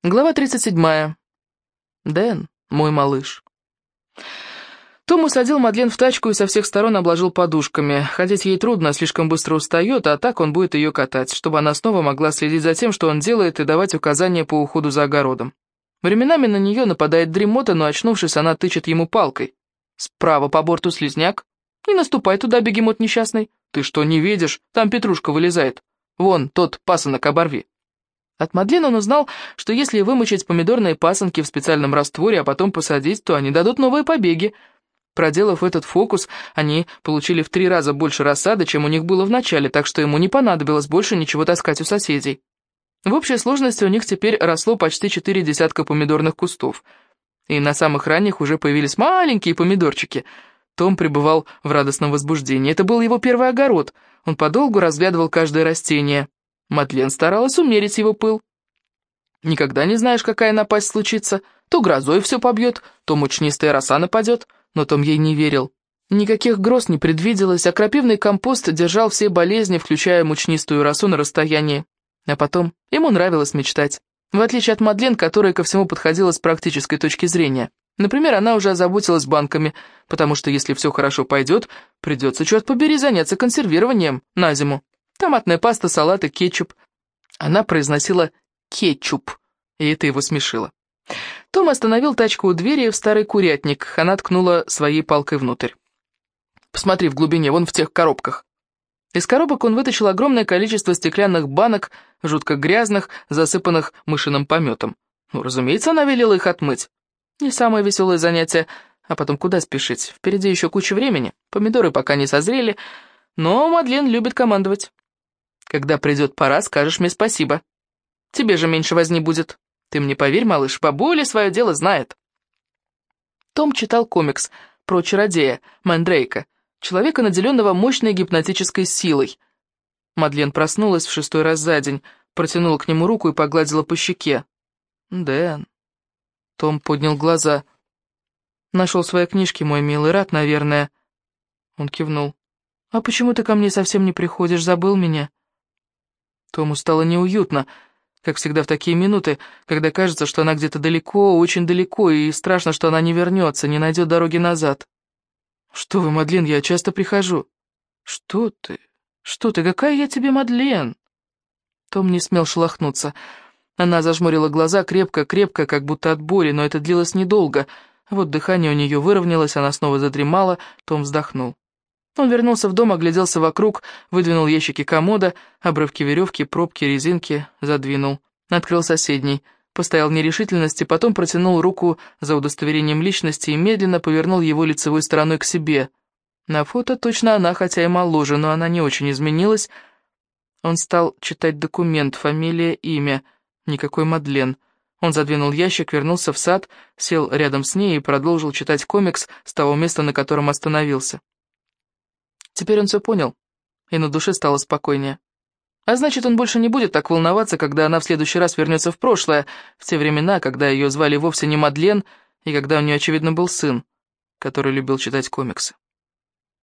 Глава 37. Дэн, мой малыш. Том усадил Мадлен в тачку и со всех сторон обложил подушками. Ходить ей трудно, слишком быстро устает, а так он будет ее катать, чтобы она снова могла следить за тем, что он делает, и давать указания по уходу за огородом. Временами на нее нападает дремота, но, очнувшись, она тычет ему палкой. «Справа по борту слизняк. Не наступай туда, бегемот несчастный. Ты что, не видишь? Там петрушка вылезает. Вон, тот пасынок оборви». От Мадлен он узнал, что если вымочить помидорные пасынки в специальном растворе, а потом посадить, то они дадут новые побеги. Проделав этот фокус, они получили в 3 раза больше рассады, чем у них было в начале, так что ему не понадобилось больше ничего таскать у соседей. В общей сложности у них теперь росло почти 4 десятка помидорных кустов. И на самых ранних уже появились маленькие помидорчики. Том пребывал в радостном возбуждении. Это был его первый огород. Он подолгу разглядывал каждое растение. Мадлен старалась умерить его пыл. Никогда не знаешь, какая напасть случится. То грозой все побьет, то мучнистая роса нападет. Но Том ей не верил. Никаких гроз не предвиделось, а крапивный компост держал все болезни, включая мучнистую росу на расстоянии. А потом ему нравилось мечтать. В отличие от Мадлен, которая ко всему подходила с практической точки зрения. Например, она уже озаботилась банками, потому что если все хорошо пойдет, придется, черт побери, заняться консервированием на зиму. Томатная паста, салаты, кетчуп. Она произносила «кетчуп», и это его смешило. Том остановил тачку у двери в старый курятник. Она ткнула своей палкой внутрь. «Посмотри в глубине, вон в тех коробках». Из коробок он вытащил огромное количество стеклянных банок, жутко грязных, засыпанных мышиным пометом. Ну, разумеется, она велела их отмыть. Не самое веселое занятие. А потом куда спешить? Впереди еще куча времени. Помидоры пока не созрели, но Мадлен любит командовать. Когда придет пора, скажешь мне спасибо. Тебе же меньше возни будет. Ты мне поверь, малыш, бабуля свое дело знает. Том читал комикс про чародея Мандрейка, человека, наделенного мощной гипнотической силой. Мадлен проснулась в 6-й раз за день, протянула к нему руку и погладила по щеке. «Дэн». Том поднял глаза. «Нашел свои книжки, мой милый, рад, наверное». Он кивнул. «А почему ты ко мне совсем не приходишь, забыл меня?» Тому стало неуютно, как всегда в такие минуты, когда кажется, что она где-то далеко, очень далеко, и страшно, что она не вернется, не найдет дороги назад. «Что вы, Мадлен, я часто прихожу». «Что ты? Что ты? Какая я тебе Мадлен?» Том не смел шелохнуться. Она зажмурила глаза крепко-крепко, как будто от боли, но это длилось недолго. Вот дыхание у нее выровнялось, она снова задремала, Том вздохнул. Он вернулся в дом, огляделся вокруг, выдвинул ящики комода, обрывки веревки, пробки, резинки, задвинул. Открыл соседний, постоял в нерешительности, потом протянул руку за удостоверением личности и медленно повернул его лицевой стороной к себе. На фото точно она, хотя и моложе, но она не очень изменилась. Он стал читать документ, фамилия, имя. Никакой Мадлен. Он задвинул ящик, вернулся в сад, сел рядом с ней и продолжил читать комикс с того места, на котором остановился. Теперь он все понял, и на душе стало спокойнее. А значит, он больше не будет так волноваться, когда она в следующий раз вернется в прошлое, в те времена, когда ее звали вовсе не Мадлен, и когда у нее, очевидно, был сын, который любил читать комиксы.